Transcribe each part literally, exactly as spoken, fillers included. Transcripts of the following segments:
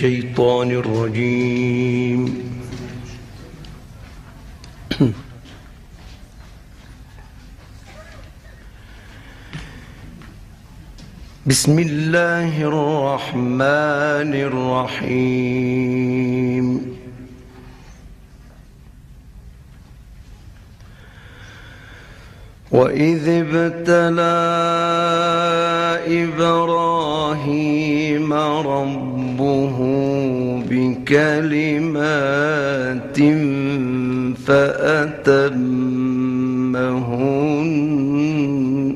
الشيطان الرجيم. بسم الله الرحمن الرحيم. وإذ ابتلى إبراهيم ربه بكلمات فأتمهن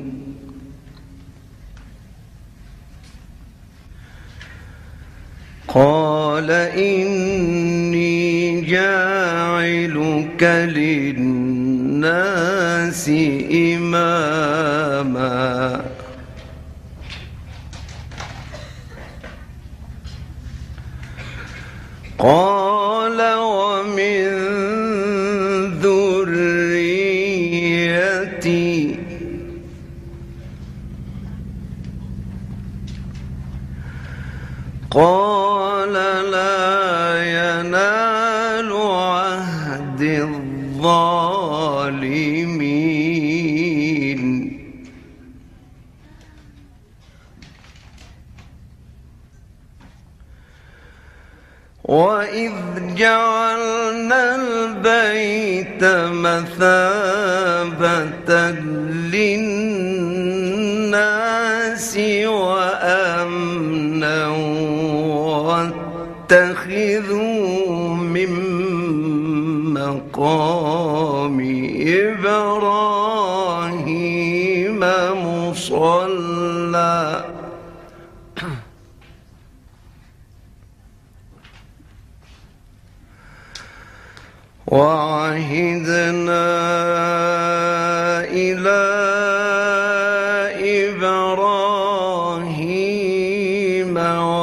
قال إني جاعلك للناس إماما قال ومن ذريتي قال لا ينال عهد الظالمين. وإذ جعلنا البيت مثابة للناس وأمنا واتخذوا من مقام إبراهيم مصلى وعهدنا إلى إبراهيم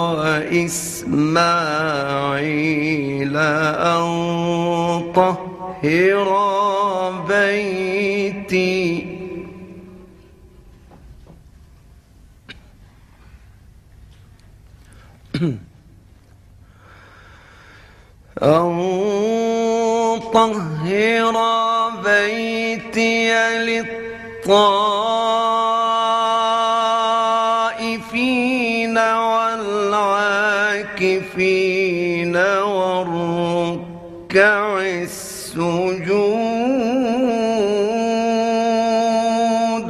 وإسماعيل أن طهرا بيتي أن طهر بيتي للطائفين والعاكفين والركع السجود.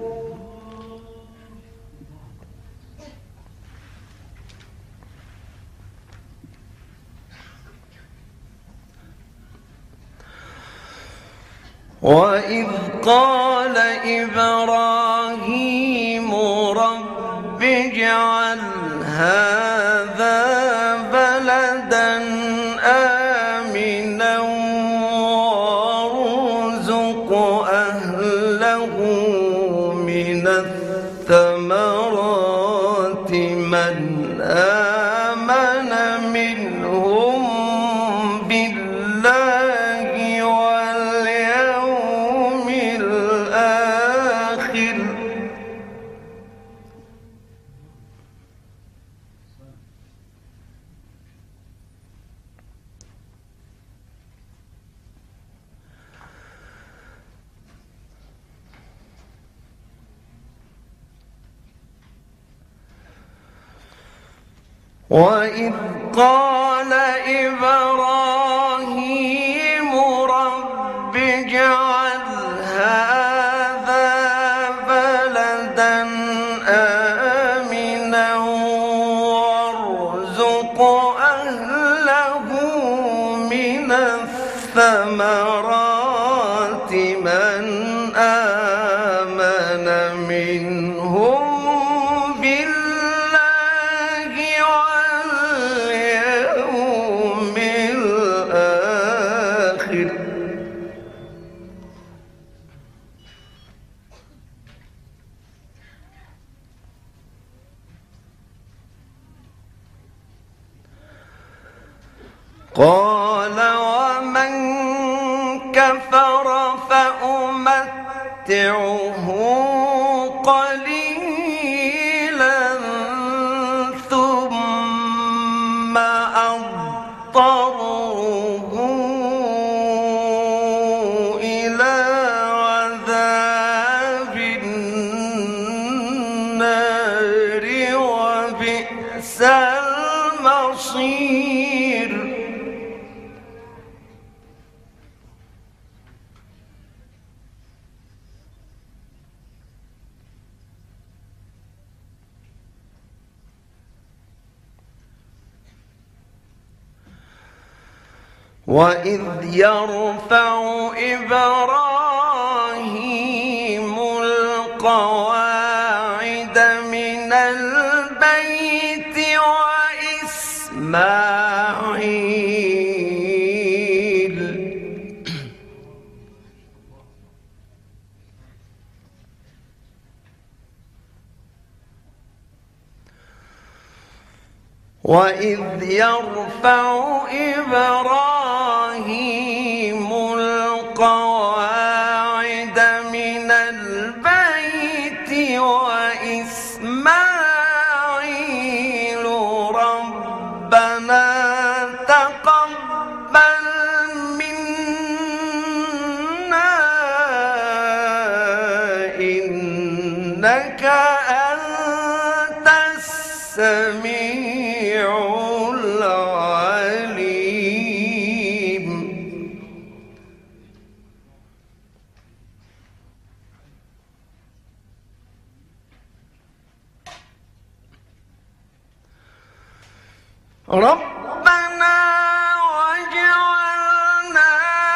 وإذ قال إبراهيم رب اجعل هذا بلدا آمنا وارزق أهله من الثمرات من آمن منهم بالله واليوم الآخر وإذ قال إبراهيم رب اجعل هذا بلدا آمنا وارزق أهله من الثمرات من آمن منهم بالله واليوم الآخر قال ومن كفر فأمتعه قليلا ثم اضطروه إلى عذاب النار وبئس المصير. وإذ يرفع إبراهيم القواعد من البيت وإسماعيل وإذ يرفع إبراهيم القواعد من البيت وإسماعيل ربنا تقبل منا إنك أنت السميع العليم. ربنا واجعلنا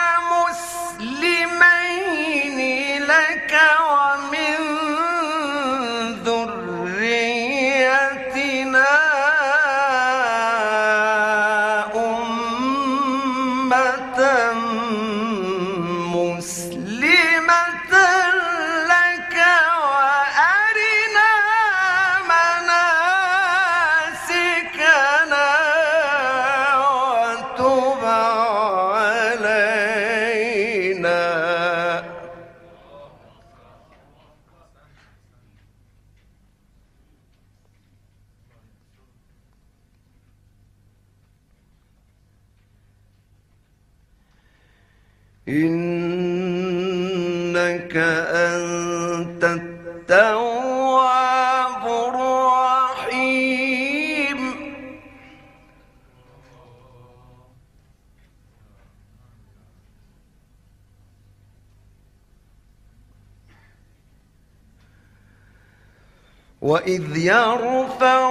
مسلمين لك ومن ذريتنا أمة مسلمة لك وأرنا مناسكنا وتب علينا. إنك أنت التواب الرحيم. وإذ يرفع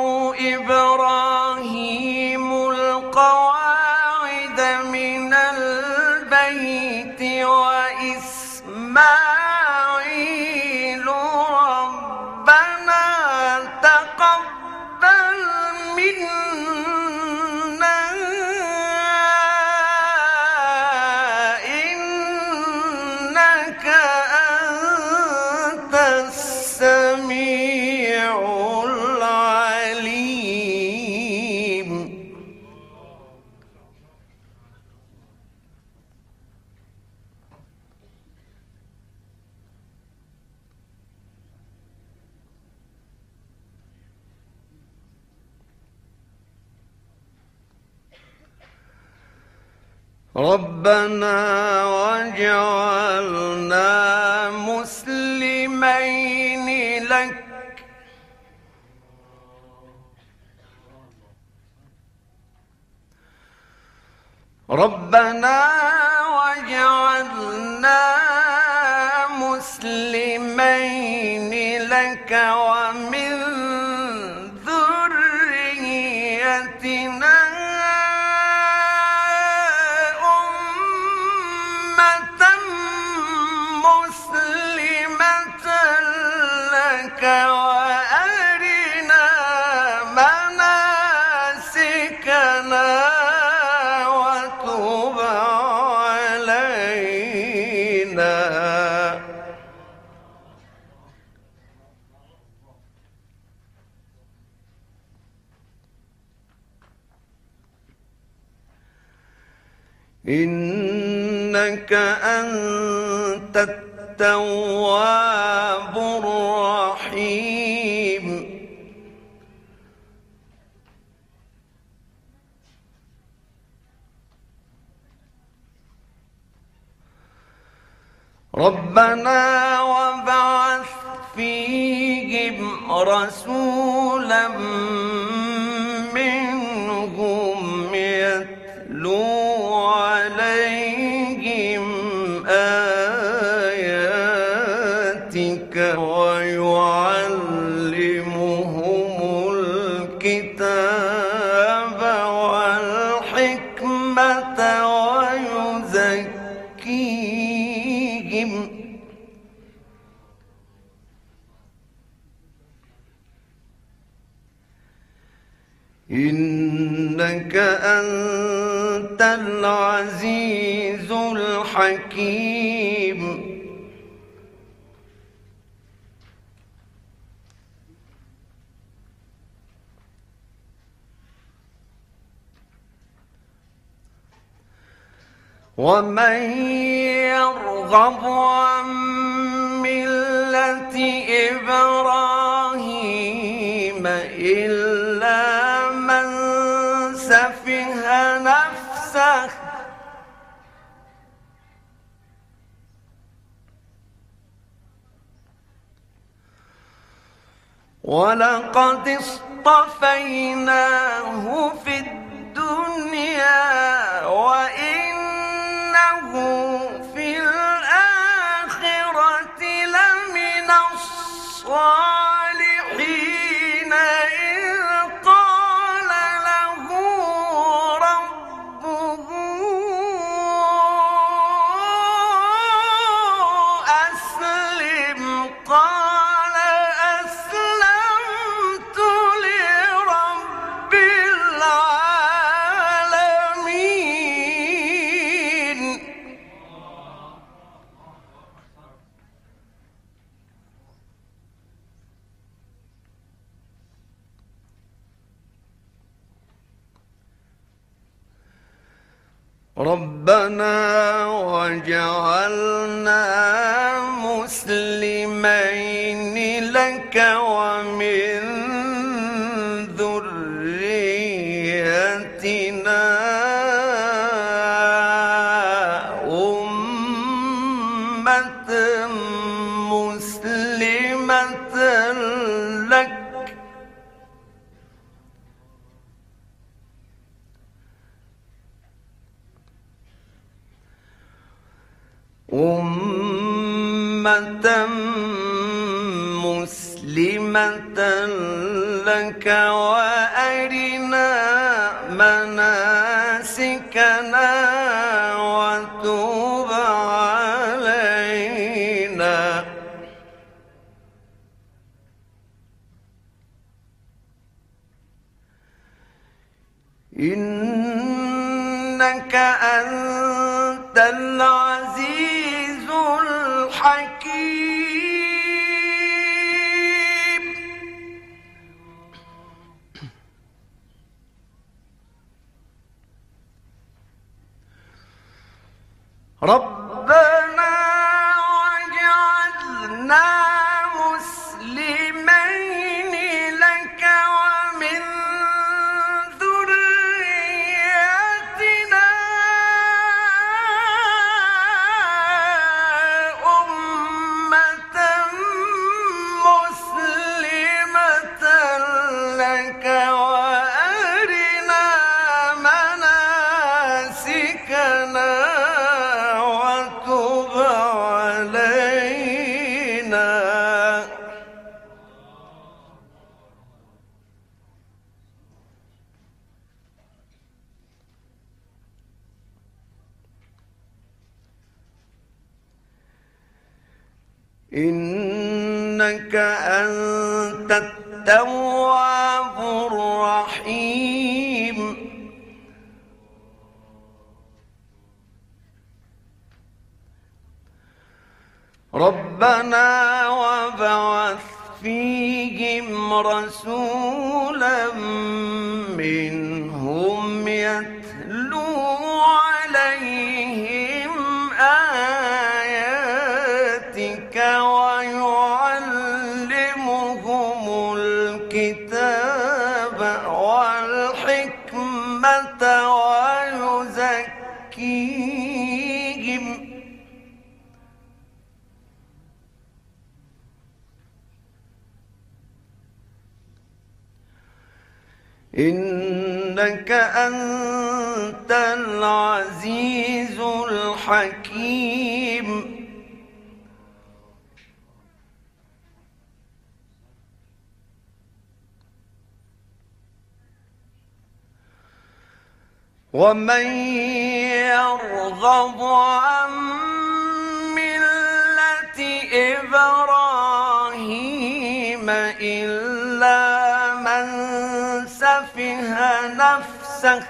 إبراهيم القواعد من البيت وإسماعيل ربنا تقبل منا إنك أنت السميع العليم. ربنا واجعلنا مسلمين لك ربنا واجعلنا مسلمين لك ومن ذريتنا أمة مسلمة لك وأرنا مناسكنا وتب علينا. إنك أنت التواب الرحيم. ربنا وابعث فيهم رسولا منهم يتلو عليهم آياتك ويعلمهم الكتاب والحكمة ويزكيهم إنك أنت العزيز الحكيم ومن يرغب عن ملة إبراهيم إلا من سفه نفسه ولقد اصطفيناه في الدنيا وإنه في الآخرة لمن الصالحين إذ قال له ربه أسلم قال أسلمت لرب العالمين ربنا وجعلنا مسلمين لك ومن ذريتنا أمة مسلمة لك أمة مسلمة لك وأرنا مناسكنا وتب علينا إنك أنت العزيز الحكيم ربنا وجعلنا مسلمين لك ومن ذريتنا أمة مسلمة لك وأرنا مناسكنا وتب علينا إنك أنت التواب الرحيم ربنا وابعث فيهم رسولا منهم يتلو عليهم آياتك ويعلمهم الكتاب والحكمة ويزكيهم إنك أنت العزيز الحكيم ومن يرغب عن ملة إبراهيم إلا من سفه نفسه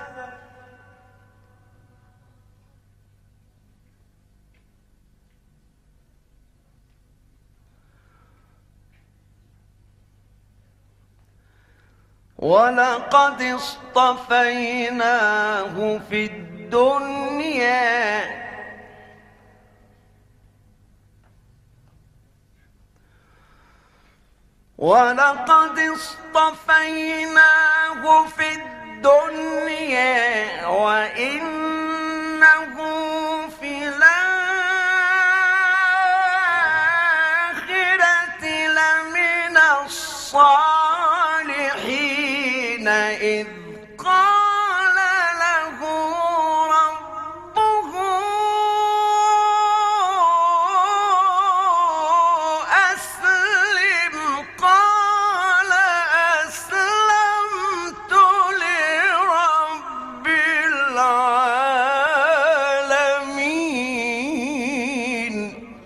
ولقد اصطفيناه في الدنيا ولقد اصطفيناه في الدنيا وإنه في الآخرة لمن الصالحين إذ قال له ربه أسلم قال أسلمت لرب العالمين.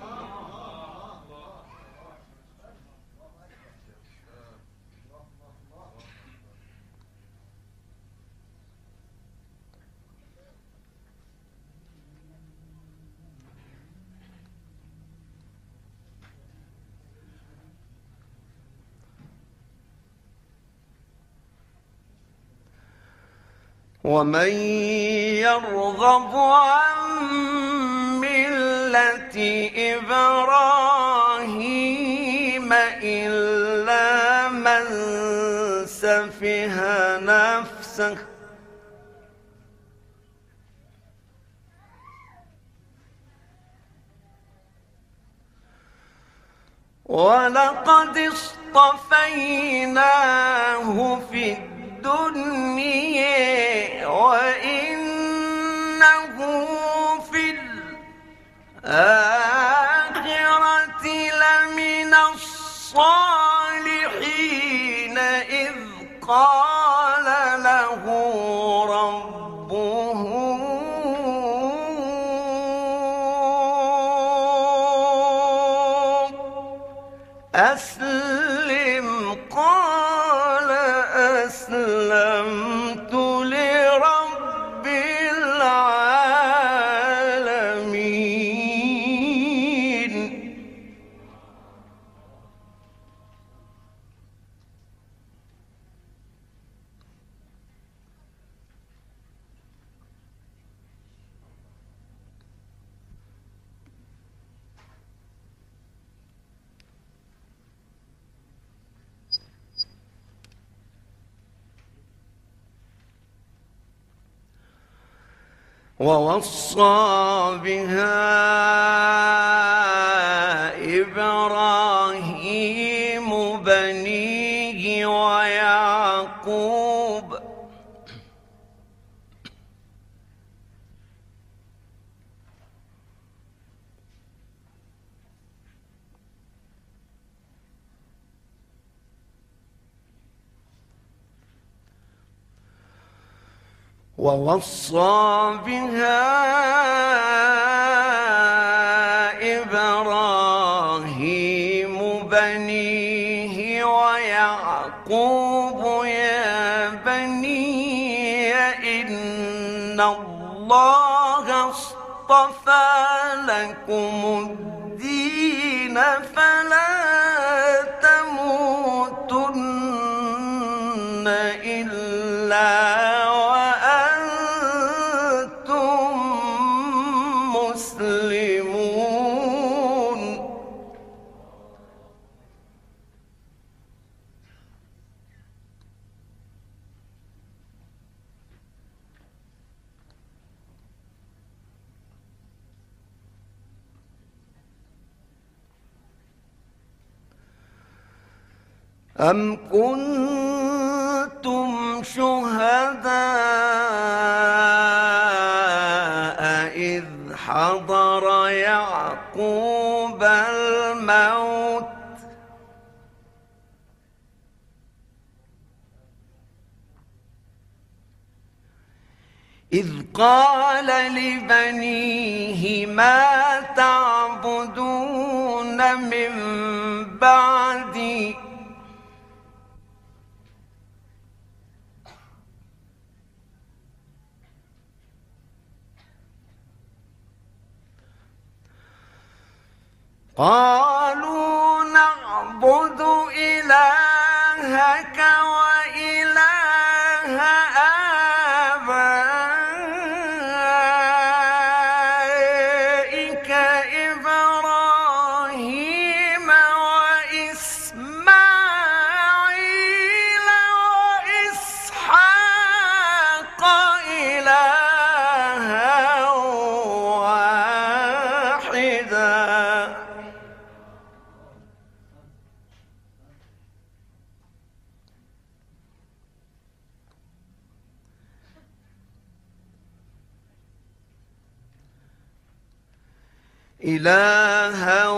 ومن يرغب عن ملة إبراهيم إلا من سفه نفسه ولقد اصطفيناه في الدنيا وإنه في الآخرة لمن الصالحين إذ قال له ربه أسلم قال أسلمت لرب العالمين. ووصى بها إبراهيم بنيه ويعقوب ووصى بها إبراهيم بنيه ويعقوب يا بني إن الله اصطفى لكم الدين فلا تموتن إلا أم كنتم شهداء إذ حضر يعقوب الموت إذ قال لبنيه ما تعبدون من بعدي قالوا نعبد إلهك وإله آبائك إبراهيم وإسماعيل وإسحاق إلها واحدا إلها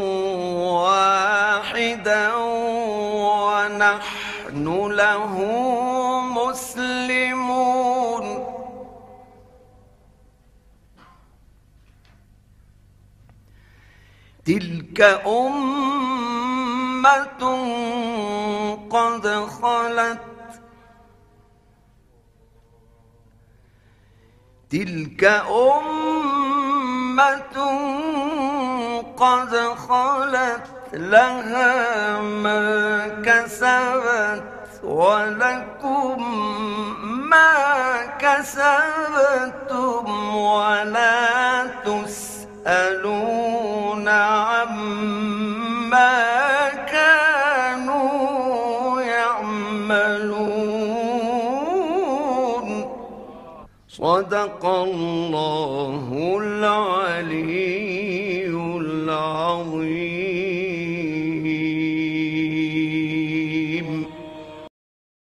واحدا ونحن له مسلمون تلك أمة قد خلت تلك أمة قد خلت لها ما كسبت ولكم ما كسبتم ولا تسألون عما كانوا يعملون صدق الله العلي العظيم.